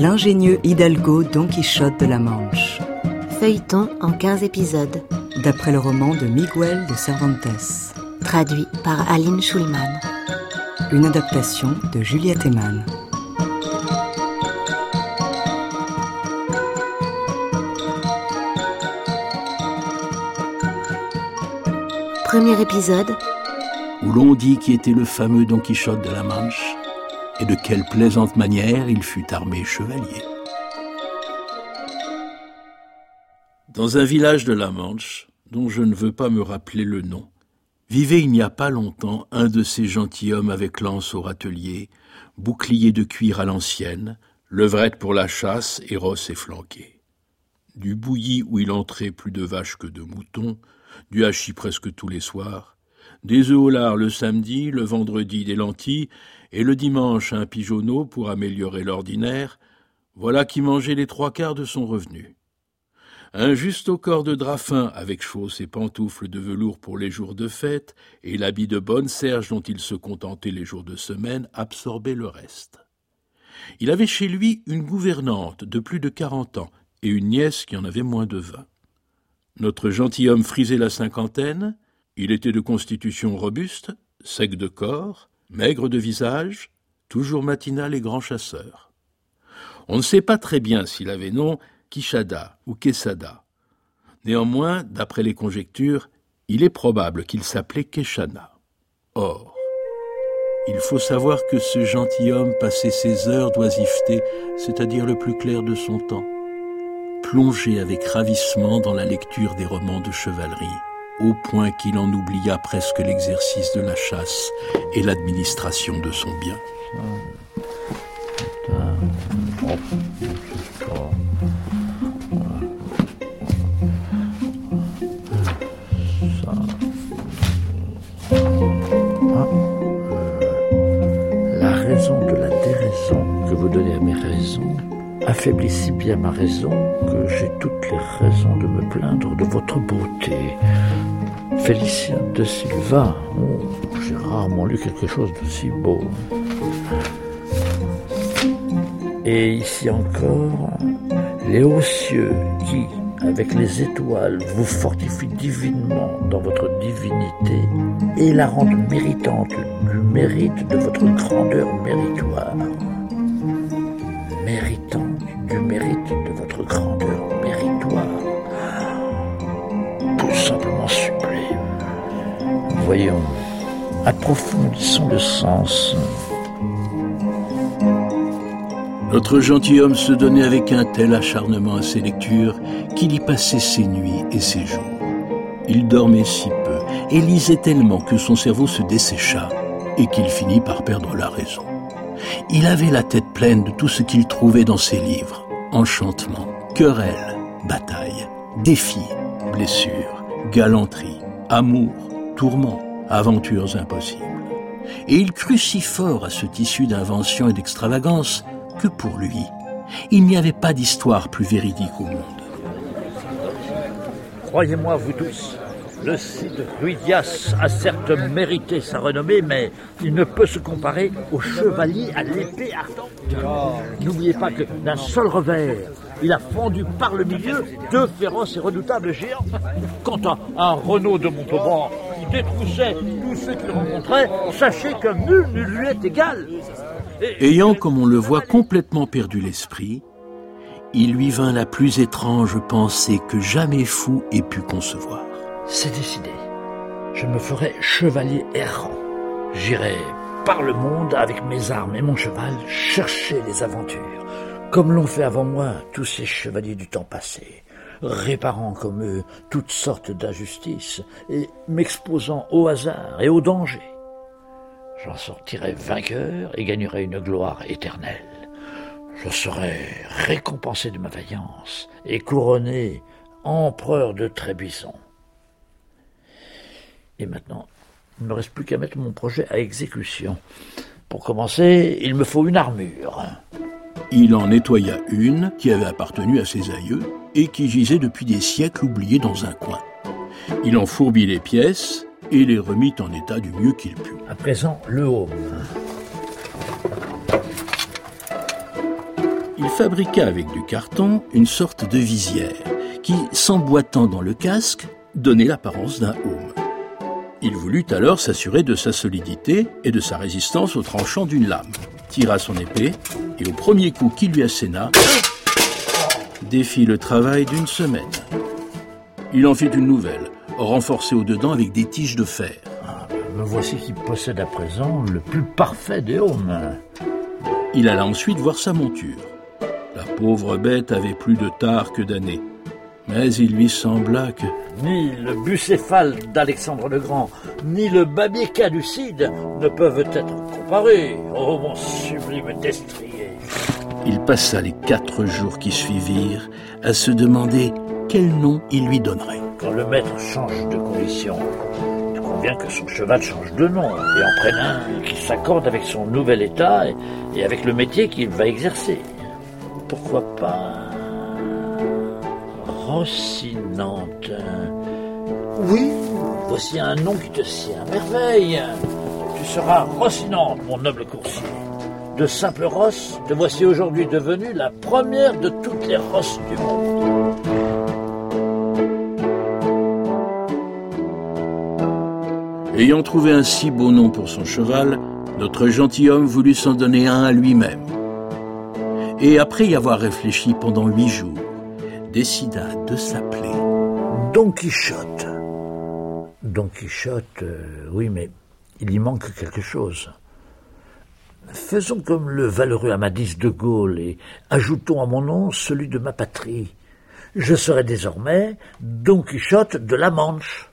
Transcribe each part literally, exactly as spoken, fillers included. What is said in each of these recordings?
L'ingénieux Hidalgo Don Quichotte de la Manche. Feuilleton en quinze épisodes. D'après le roman de Miguel de Cervantes. Traduit par Aline Schulman. Une adaptation de Juliette Eman. Premier épisode. Où l'on dit qui était le fameux Don Quichotte de la Manche et de quelle plaisante manière il fut armé chevalier. Dans un village de la Manche, dont je ne veux pas me rappeler le nom, vivait il n'y a pas longtemps un de ces gentilshommes avec lance au râtelier, bouclier de cuir à l'ancienne, levrette pour la chasse et rosse efflanquée. Du bouilli où il entrait plus de vaches que de moutons, du hachis presque tous les soirs, des œufs au lard le samedi, le vendredi des lentilles, et le dimanche un pigeonneau pour améliorer l'ordinaire, voilà qui mangeait les trois quarts de son revenu. Un juste au corps de drap fin, avec chausses et pantoufles de velours pour les jours de fête, et l'habit de bonne serge dont il se contentait les jours de semaine, absorbait le reste. Il avait chez lui une gouvernante de plus de quarante ans, et une nièce qui en avait moins de vingt. Notre gentilhomme frisait la cinquantaine, il était de constitution robuste, sec de corps, maigre de visage, toujours matinal et grand chasseur. On ne sait pas très bien s'il avait nom Quixada ou Quesada. Néanmoins, d'après les conjectures, il est probable qu'il s'appelait Quechana. Or, il faut savoir que ce gentilhomme passait ses heures d'oisiveté, c'est-à-dire le plus clair de son temps, plongé avec ravissement dans la lecture des romans de chevalerie, au point qu'il en oublia presque l'exercice de la chasse et l'administration de son bien. La raison de la déraison que vous donnez à mes raisons affaiblit si bien ma raison que j'ai toutes les raisons de me plaindre de votre beauté. Félicien de Silva, oh, j'ai rarement lu quelque chose de si beau. Et ici encore, les hauts cieux qui, avec les étoiles, vous fortifient divinement dans votre divinité et la rendent méritante du mérite de votre grandeur méritoire. Méritante du mérite de votre grandeur méritoire. Tout simplement sublime. Voyons, approfondissons le sens. Notre gentilhomme se donnait avec un tel acharnement à ses lectures qu'il y passait ses nuits et ses jours. Il dormait si peu et lisait tellement que son cerveau se dessécha et qu'il finit par perdre la raison. Il avait la tête pleine de tout ce qu'il trouvait dans ses livres. Enchantements, querelles, batailles, défis, blessures, galanteries, amour, tourments, aventures impossibles. Et il crut si fort à ce tissu d'invention et d'extravagance que pour lui, il n'y avait pas d'histoire plus véridique au monde. Croyez-moi, vous tous, le Cid Ruidias a certes mérité sa renommée, mais il ne peut se comparer au chevalier à l'épée ardente. N'oubliez pas que d'un seul revers, il a fendu par le milieu deux féroces et redoutables géants. Quant à un Renaud de Montauban qui détroussait tous ceux qu'il rencontrait, sachez que nul ne lui est égal. Et... Ayant, comme on le voit, complètement perdu l'esprit, il lui vint la plus étrange pensée que jamais fou ait pu concevoir. C'est décidé. Je me ferai chevalier errant. J'irai par le monde avec mes armes et mon cheval chercher les aventures, comme l'ont fait avant moi tous ces chevaliers du temps passé, réparant comme eux toutes sortes d'injustices et m'exposant au hasard et au danger. J'en sortirai vainqueur et gagnerai une gloire éternelle. Je serai récompensé de ma vaillance et couronné empereur de Trébizon. Et maintenant, il ne me reste plus qu'à mettre mon projet à exécution. Pour commencer, il me faut une armure. Il en nettoya une qui avait appartenu à ses aïeux et qui gisait depuis des siècles oubliée dans un coin. Il en fourbit les pièces et les remit en état du mieux qu'il put. À présent, le haume. Il fabriqua avec du carton une sorte de visière qui, s'emboîtant dans le casque, donnait l'apparence d'un aume. Il voulut alors s'assurer de sa solidité et de sa résistance au tranchant d'une lame, tira son épée et au premier coup qu'il lui asséna, défit le travail d'une semaine. Il en fit une nouvelle, renforcée au-dedans avec des tiges de fer. Ah, me voici qui possède à présent le plus parfait des aumes. Il alla ensuite voir sa monture. La pauvre bête avait plus de tard que d'années. Mais il lui sembla que... Ni le bucéphale d'Alexandre le Grand, ni le babier caducide ne peuvent être comparés. Oh, mon sublime destrier! Il passa les quatre jours qui suivirent à se demander quel nom il lui donnerait. Quand le maître change de condition, il convient que son cheval change de nom et en prenne un qui s'accorde avec son nouvel état et, et avec le métier qu'il va exercer. Pourquoi pas... Rocinante. Oui, voici un nom qui te sied à merveille. Tu seras Rocinante, mon noble coursier. De simple rosse, te voici aujourd'hui devenue la première de toutes les rosses du monde. Ayant trouvé un si beau nom pour son cheval, notre gentilhomme voulut s'en donner un à lui-même. Et après y avoir réfléchi pendant huit jours, décida de s'appeler Don Quichotte. Don Quichotte, euh, oui, mais il y manque quelque chose. Faisons comme le valeureux Amadis de Gaulle et ajoutons à mon nom celui de ma patrie. Je serai désormais Don Quichotte de la Manche.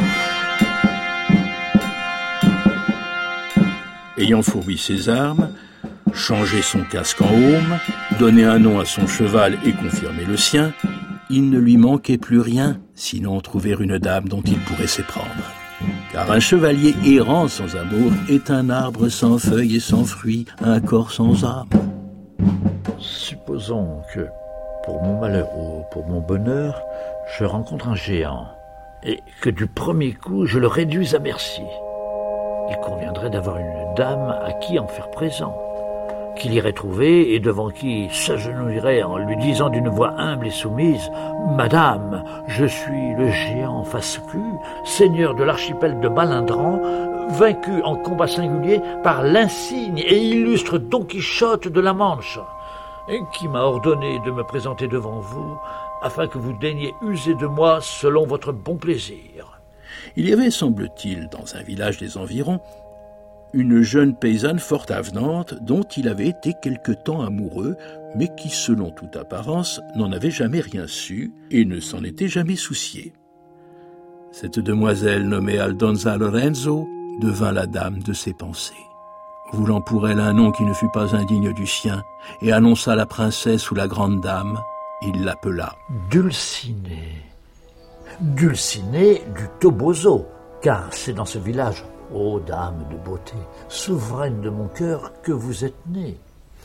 Ayant fourbi ses armes, changé son casque en aume, donné un nom à son cheval et confirmé le sien, il ne lui manquait plus rien, sinon trouver une dame dont il pourrait s'éprendre. Car un chevalier errant sans amour est un arbre sans feuilles et sans fruits, un corps sans âme. Supposons que, pour mon malheur ou pour mon bonheur, je rencontre un géant, et que du premier coup je le réduise à merci. Il conviendrait d'avoir une dame à qui en faire présent, qu'il irait trouver et devant qui s'agenouillerait en lui disant d'une voix humble et soumise « Madame, je suis le géant Face-Cul, seigneur de l'archipel de Balindran, vaincu en combat singulier par l'insigne et illustre Don Quichotte de la Manche, et qui m'a ordonné de me présenter devant vous afin que vous daigniez user de moi selon votre bon plaisir. » Il y avait, semble-t-il, dans un village des environs, une jeune paysanne fort avenante dont il avait été quelque temps amoureux, mais qui, selon toute apparence, n'en avait jamais rien su et ne s'en était jamais soucié. Cette demoiselle, nommée Aldonza Lorenzo, devint la dame de ses pensées. Voulant pour elle un nom qui ne fut pas indigne du sien, et annonça la princesse ou la grande dame, il l'appela Dulcinée. Dulcinée du Toboso, car c'est dans ce village, ô dame de beauté, souveraine de mon cœur, que vous êtes née.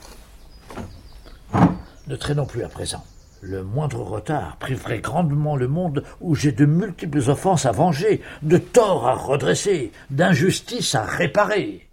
Ne traînons plus à présent. Le moindre retard priverait grandement le monde où j'ai de multiples offenses à venger, de torts à redresser, d'injustice à réparer.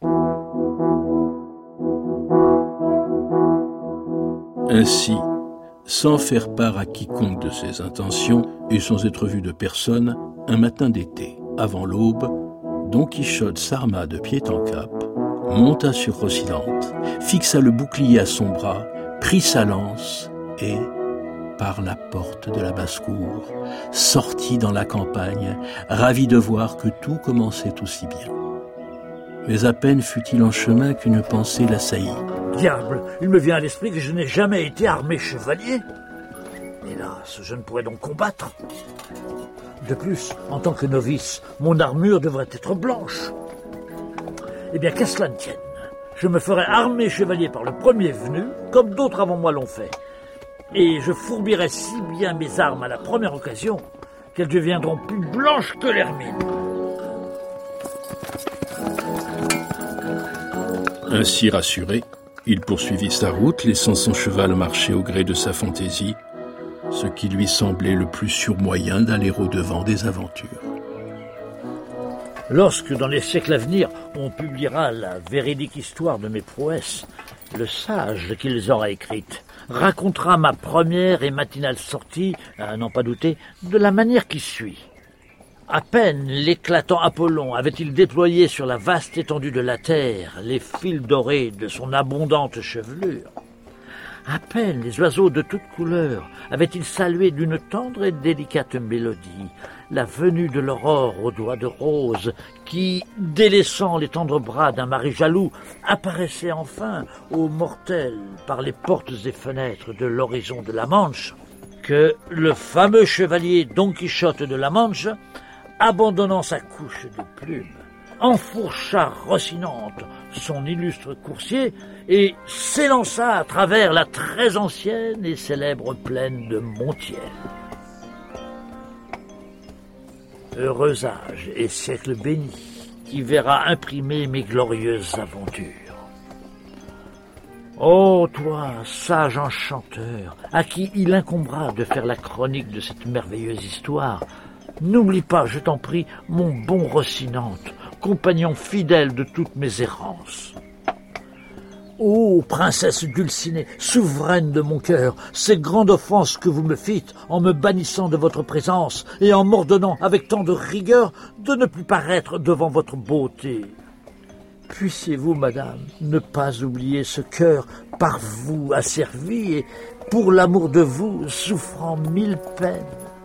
Ainsi, sans faire part à quiconque de ses intentions et sans être vu de personne, un matin d'été, avant l'aube, Don Quichotte s'arma de pied en cap, monta sur Rocinante, fixa le bouclier à son bras, prit sa lance et, par la porte de la basse-cour, sortit dans la campagne, ravi de voir que tout commençait aussi bien. Mais à peine fut-il en chemin qu'une pensée l'assaillit. Diable, il me vient à l'esprit que je n'ai jamais été armé chevalier. Hélas, je ne pourrais donc combattre. De plus, en tant que novice, mon armure devrait être blanche. Eh bien, qu'à cela ne tienne, je me ferai armé chevalier par le premier venu, comme d'autres avant moi l'ont fait. Et je fourbirai si bien mes armes à la première occasion, qu'elles deviendront plus blanches que l'hermine. Ainsi rassuré, il poursuivit sa route, laissant son cheval marcher au gré de sa fantaisie, ce qui lui semblait le plus sûr moyen d'aller au-devant des aventures. Lorsque, dans les siècles à venir, on publiera la véridique histoire de mes prouesses, le sage qui les aura écrites racontera ma première et matinale sortie, à n'en pas douter, de la manière qui suit. À peine l'éclatant Apollon avait-il déployé sur la vaste étendue de la terre les fils dorés de son abondante chevelure, à peine les oiseaux de toutes couleurs avaient-ils salué d'une tendre et délicate mélodie la venue de l'aurore aux doigts de rose qui, délaissant les tendres bras d'un mari jaloux, apparaissait enfin aux mortels par les portes et fenêtres de l'horizon de la Manche, que le fameux chevalier Don Quichotte de la Manche, abandonnant sa couche de plumes, enfourcha Rocinante, son illustre coursier, et s'élança à travers la très ancienne et célèbre plaine de Montiel. Heureux âge et siècle béni qui verra imprimer mes glorieuses aventures. Ô toi, sage enchanteur, à qui il incombera de faire la chronique de cette merveilleuse histoire, n'oublie pas, je t'en prie, mon bon Rocinante, compagnon fidèle de toutes mes errances. Ô princesse Dulcinée, souveraine de mon cœur, c'est grande offense que vous me fîtes en me bannissant de votre présence et en m'ordonnant avec tant de rigueur de ne plus paraître devant votre beauté. Puissiez-vous, madame, ne pas oublier ce cœur par vous asservi et, pour l'amour de vous, souffrant mille peines.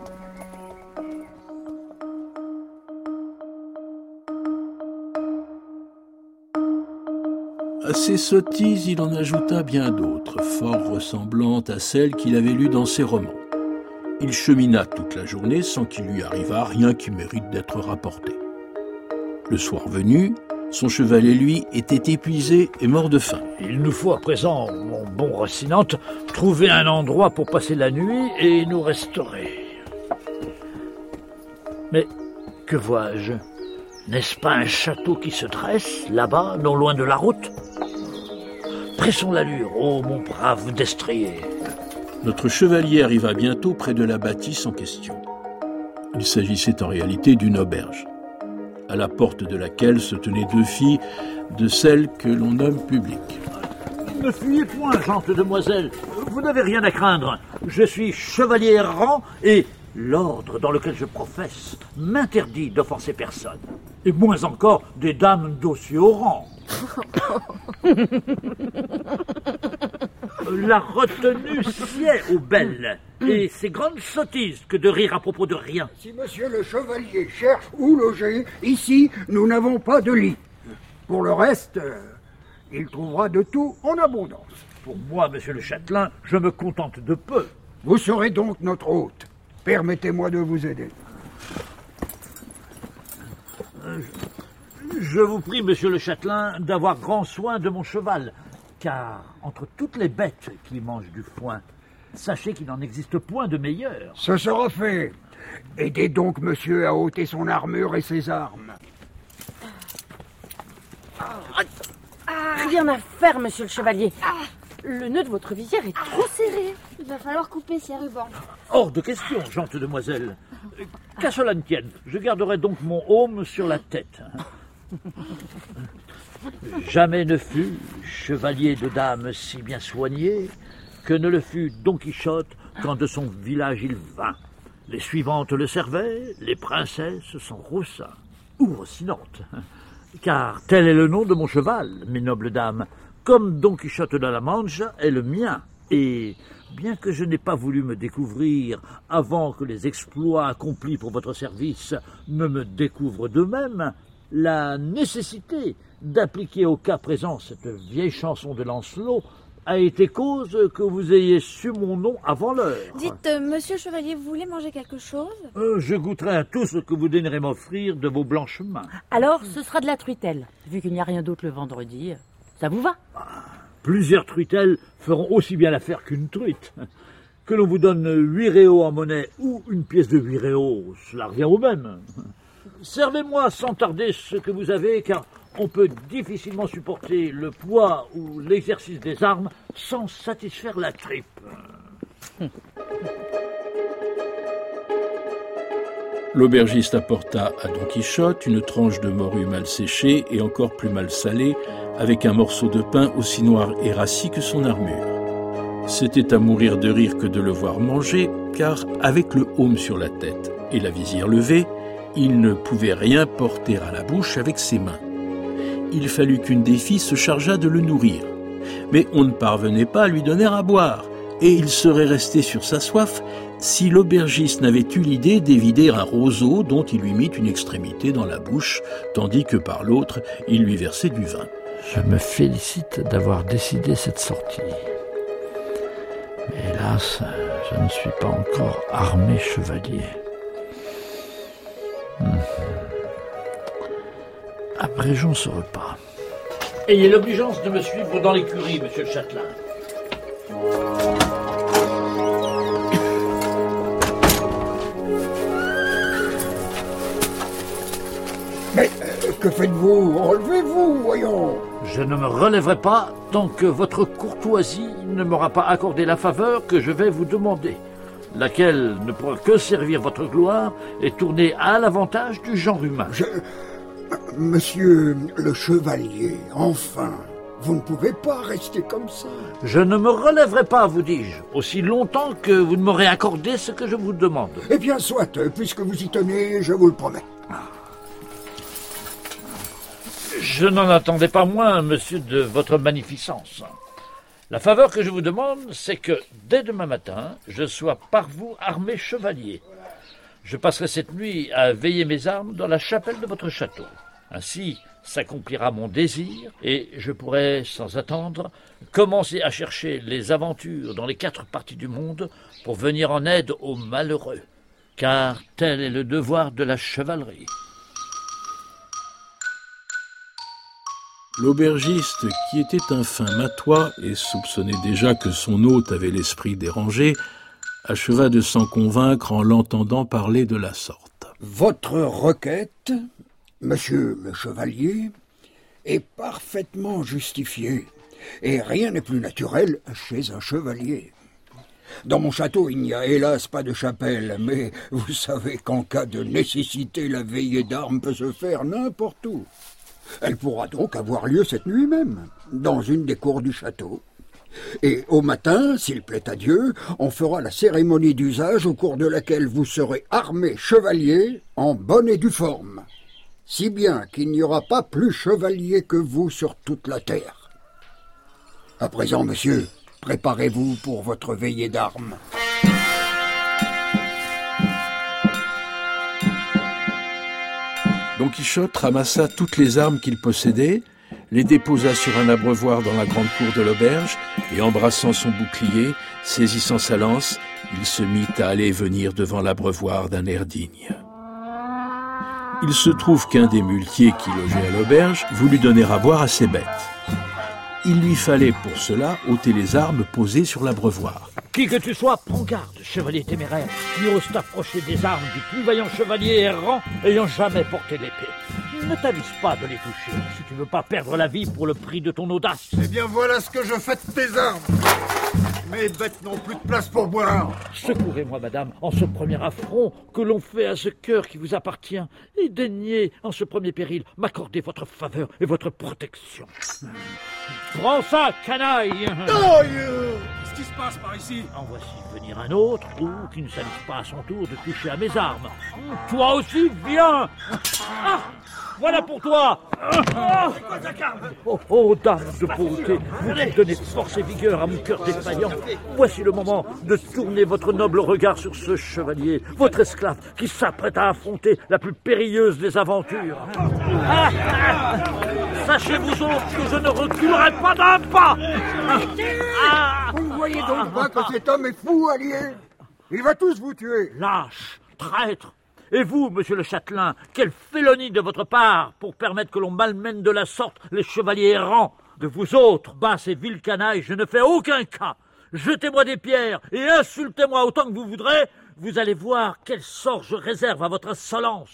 À ces sottises, il en ajouta bien d'autres, fort ressemblantes à celles qu'il avait lues dans ses romans. Il chemina toute la journée sans qu'il lui arrivât rien qui mérite d'être rapporté. Le soir venu, son cheval et lui étaient épuisés et morts de faim. Il nous faut à présent, mon bon Rocinante, trouver un endroit pour passer la nuit et nous restaurer. Mais que vois-je ? N'est-ce pas un château qui se dresse, là-bas, non loin de la route ? Pressons l'allure, ô mon brave destrier. Notre chevalier arriva bientôt près de la bâtisse en question. Il s'agissait en réalité d'une auberge, à la porte de laquelle se tenaient deux filles de celles que l'on nomme publiques. Ne fuyez point, gentes demoiselles, vous n'avez rien à craindre. Je suis chevalier errant et l'ordre dans lequel je professe m'interdit d'offenser personne, et moins encore des dames d'aussi haut rang. La retenue sied aux belles, et c'est grande sottise que de rire à propos de rien. Si monsieur le chevalier cherche où loger, ici, nous n'avons pas de lit. Pour le reste, euh, il trouvera de tout en abondance. Pour moi, monsieur le châtelain, je me contente de peu. Vous serez donc notre hôte. Permettez-moi de vous aider. Euh, je vous prie, monsieur le châtelain, d'avoir grand soin de mon cheval, car entre toutes les bêtes qui mangent du foin, sachez qu'il n'en existe point de meilleur. Ce sera fait. Aidez donc monsieur à ôter son armure et ses armes. Rien à faire, monsieur le chevalier. Le nœud de votre visière est trop serré. Il va falloir couper ces rubans. Hors de question, gentes demoiselles. Qu'à cela ne tienne, je garderai donc mon aume sur la tête. Jamais ne fut chevalier de dames si bien soigné que ne le fut Don Quichotte quand de son village il vint. Les suivantes le servaient, les princesses s'en roussa, ou Rocinante, car tel est le nom de mon cheval, mes nobles dames, comme Don Quichotte de la Manche est le mien. Et bien que je n'ai pas voulu me découvrir avant que les exploits accomplis pour votre service ne me découvrent d'eux-mêmes, la nécessité d'appliquer au cas présent cette vieille chanson de Lancelot a été cause que vous ayez su mon nom avant l'heure. Dites, euh, monsieur le chevalier, vous voulez manger quelque chose ? euh, Je goûterai à tout ce que vous daignerez m'offrir de vos blanches mains. Alors, ce sera de la truitelle, vu qu'il n'y a rien d'autre le vendredi. Ça vous va ? Plusieurs truitelles feront aussi bien l'affaire qu'une truite. Que l'on vous donne huit réaux en monnaie ou une pièce de huit réaux, cela revient au même. Servez-moi sans tarder ce que vous avez, car on peut difficilement supporter le poids ou l'exercice des armes sans satisfaire la tripe. L'aubergiste apporta à Don Quichotte une tranche de morue mal séchée et encore plus mal salée, avec un morceau de pain aussi noir et rassis que son armure. C'était à mourir de rire que de le voir manger, car avec le aume sur la tête et la visière levée, il ne pouvait rien porter à la bouche avec ses mains. Il fallut qu'une des filles se chargeât de le nourrir. Mais on ne parvenait pas à lui donner à boire, et il serait resté sur sa soif si l'aubergiste n'avait eu l'idée d'évider un roseau dont il lui mit une extrémité dans la bouche, tandis que par l'autre, il lui versait du vin. Je me félicite d'avoir décidé cette sortie. Mais hélas, je ne suis pas encore armé chevalier. Hum. Abrégeons ce repas. Ayez l'obligeance de me suivre dans l'écurie, monsieur le châtelain. Mais euh, que faites-vous? Relevez-vous, voyons. Je ne me relèverai pas tant que votre courtoisie ne m'aura pas accordé la faveur que je vais vous demander, laquelle ne pourra que servir votre gloire et tourner à l'avantage du genre humain. Je... Monsieur le chevalier, enfin, vous ne pouvez pas rester comme ça. Je ne me relèverai pas, vous dis-je, aussi longtemps que vous ne m'aurez accordé ce que je vous demande. Eh bien, soit, puisque vous y tenez, je vous le promets. Je n'en attendais pas moins, monsieur, de votre magnificence. La faveur que je vous demande, c'est que, dès demain matin, je sois par vous armé chevalier. Je passerai cette nuit à veiller mes armes dans la chapelle de votre château. Ainsi s'accomplira mon désir, et je pourrai, sans attendre, commencer à chercher les aventures dans les quatre parties du monde pour venir en aide aux malheureux, car tel est le devoir de la chevalerie. L'aubergiste, qui était un fin matois et soupçonnait déjà que son hôte avait l'esprit dérangé, acheva de s'en convaincre en l'entendant parler de la sorte. Votre requête, monsieur le chevalier, est parfaitement justifiée, et rien n'est plus naturel chez un chevalier. Dans mon château, il n'y a hélas pas de chapelle, mais vous savez qu'en cas de nécessité, la veillée d'armes peut se faire n'importe où. Elle pourra donc avoir lieu cette nuit même, dans une des cours du château. Et au matin, s'il plaît à Dieu, on fera la cérémonie d'usage au cours de laquelle vous serez armé chevalier en bonne et due forme, si bien qu'il n'y aura pas plus chevalier que vous sur toute la terre. À présent, monsieur, préparez-vous pour votre veillée d'armes. Don Quichotte ramassa toutes les armes qu'il possédait, les déposa sur un abreuvoir dans la grande cour de l'auberge, et embrassant son bouclier, saisissant sa lance, il se mit à aller et venir devant l'abreuvoir d'un air digne. Il se trouve qu'un des muletiers qui logeait à l'auberge voulut donner à boire à ses bêtes. Il lui fallait pour cela ôter les armes posées sur l'abreuvoir. Qui que tu sois, prends garde, chevalier téméraire, qui ose t'approcher des armes du plus vaillant chevalier errant ayant jamais porté l'épée. Ne t'avise pas de les toucher, si tu veux pas perdre la vie pour le prix de ton audace. Eh bien voilà ce que je fais de tes armes. Mes bêtes n'ont plus de place pour boire. Secourez-moi, madame, en ce premier affront que l'on fait à ce cœur qui vous appartient, et daignez, en ce premier péril, m'accorder votre faveur et votre protection. Prends ça, canaille! Oh, qu'est-ce qui se passe par ici? En voici venir un autre, ou qui ne s'avise pas à son tour de toucher à mes armes. Toi aussi, viens! Ah, voilà pour toi! Oh, oh, dame de beauté, vous qui donnez force et vigueur à mon cœur défaillant, voici le moment de tourner votre noble regard sur ce chevalier, votre esclave, qui s'apprête à affronter la plus périlleuse des aventures. Ah, ah, sachez vous autres que je ne reculerai pas d'un pas. Ah, vous ne voyez donc pas que cet homme est fou, allié? Il va tous vous tuer. Lâche, traître. Et vous, monsieur le châtelain, quelle félonie de votre part pour permettre que l'on malmène de la sorte les chevaliers errants. De vous autres, basses et villes canailles, je ne fais aucun cas. Jetez-moi des pierres et insultez-moi autant que vous voudrez. Vous allez voir quel sort je réserve à votre insolence.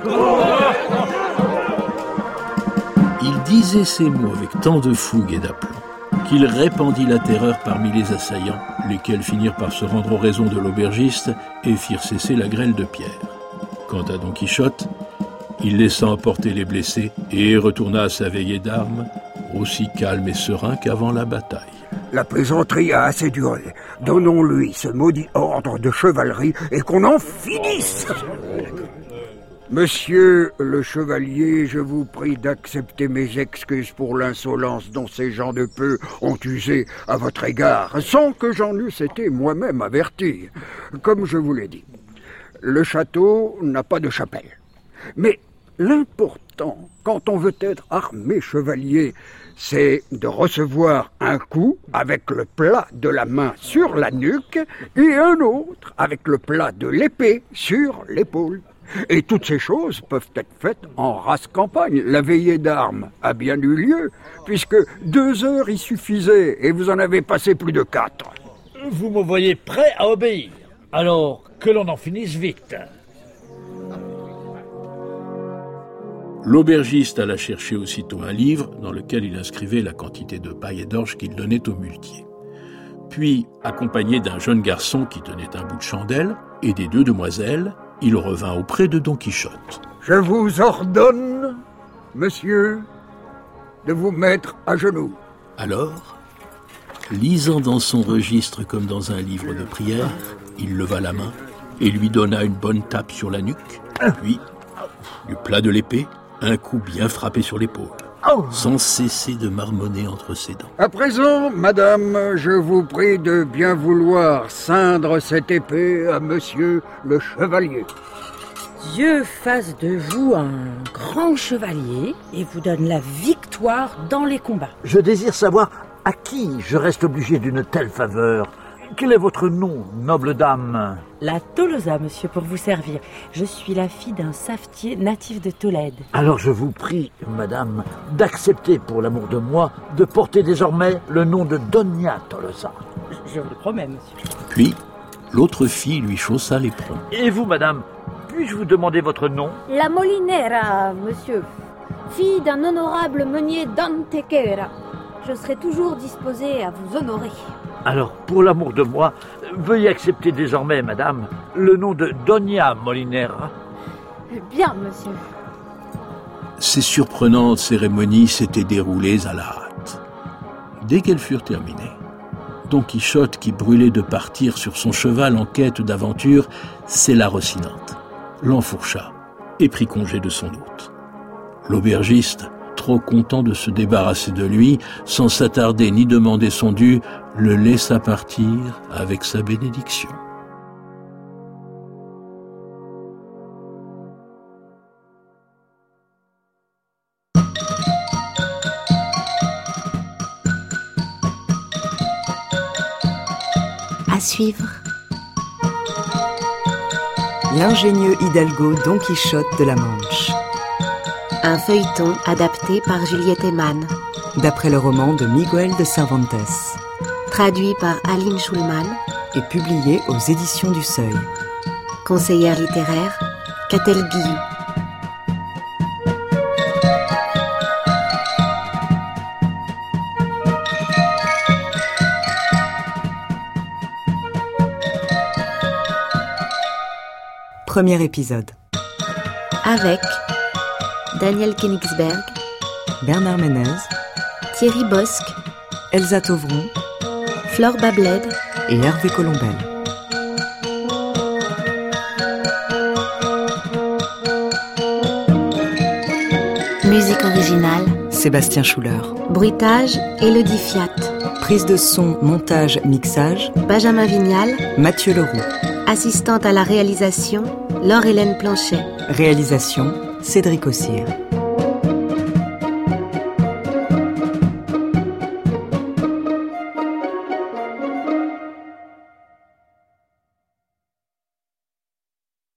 Il disait ces mots avec tant de fougue et d'aplomb qu'il répandit la terreur parmi les assaillants, lesquels finirent par se rendre aux raisons de l'aubergiste et firent cesser la grêle de pierres. Quant à Don Quichotte, il laissa emporter les blessés et retourna à sa veillée d'armes, aussi calme et serein qu'avant la bataille. La plaisanterie a assez duré. Donnons-lui ce maudit ordre de chevalerie et qu'on en finisse. Monsieur le chevalier, je vous prie d'accepter mes excuses pour l'insolence dont ces gens de peu ont usé à votre égard, sans que j'en eusse été moi-même averti. Comme je vous l'ai dit, le château n'a pas de chapelle. Mais l'important, quand on veut être armé chevalier, c'est de recevoir un coup avec le plat de la main sur la nuque et un autre avec le plat de l'épée sur l'épaule. Et toutes ces choses peuvent être faites en race campagne. La veillée d'armes a bien eu lieu, puisque deux heures y suffisaient, et vous en avez passé plus de quatre. Vous me voyez prêt à obéir. Alors que l'on en finisse vite. L'aubergiste alla chercher aussitôt un livre dans lequel il inscrivait la quantité de paille et d'orge qu'il donnait au muletier. Puis, accompagné d'un jeune garçon qui tenait un bout de chandelle et des deux demoiselles, il revint auprès de Don Quichotte. Je vous ordonne, monsieur, de vous mettre à genoux. Alors, lisant dans son registre comme dans un livre de prière, il leva la main et lui donna une bonne tape sur la nuque, puis, du plat de l'épée, un coup bien frappé sur l'épaule, sans cesser de marmonner entre ses dents. À présent, madame, je vous prie de bien vouloir ceindre cette épée à monsieur le chevalier. Dieu fasse de vous un grand chevalier et vous donne la victoire dans les combats. Je désire savoir à qui je reste obligé d'une telle faveur. Quel est votre nom, noble dame? La Tolosa, monsieur, pour vous servir. Je suis la fille d'un savetier natif de Tolède. Alors je vous prie, madame, d'accepter pour l'amour de moi de porter désormais le nom de Doña Tolosa. Je vous le promets, monsieur. Puis, l'autre fille lui chaussa l'éperon. Et vous, madame, puis-je vous demander votre nom? La Molinera, monsieur. Fille d'un honorable meunier d'Antequera. Je serai toujours disposée à vous honorer. Alors, pour l'amour de moi, veuillez accepter désormais, madame, le nom de Doña Molinera. Bien, monsieur. Ces surprenantes cérémonies s'étaient déroulées à la hâte. Dès qu'elles furent terminées, Don Quichotte, qui brûlait de partir sur son cheval en quête d'aventure, s'éla Rocinante, l'enfourcha et prit congé de son hôte. L'aubergiste, trop content de se débarrasser de lui, sans s'attarder ni demander son dû, le laissa partir avec sa bénédiction. À suivre. L'ingénieux hidalgo Don Quichotte de la Manche. Un feuilleton adapté par Juliette Eman. D'après le roman de Miguel de Cervantes. Traduit par Aline Schulman. Et publié aux éditions du Seuil. Conseillère littéraire, Catel Guillou. Premier épisode. Avec Daniel Königsberg, Bernard Ménez, Thierry Bosque, Elsa Tauvron, Flore Babled et Hervé Colombel. Musique originale, Sébastien Schuller. bruitage, Élodie Fiat. Prise de son, montage, mixage, Benjamin Vignal. Mathieu Leroux. Assistante à la réalisation, Laure-Hélène Planchet. Réalisation, Cédric Ossire.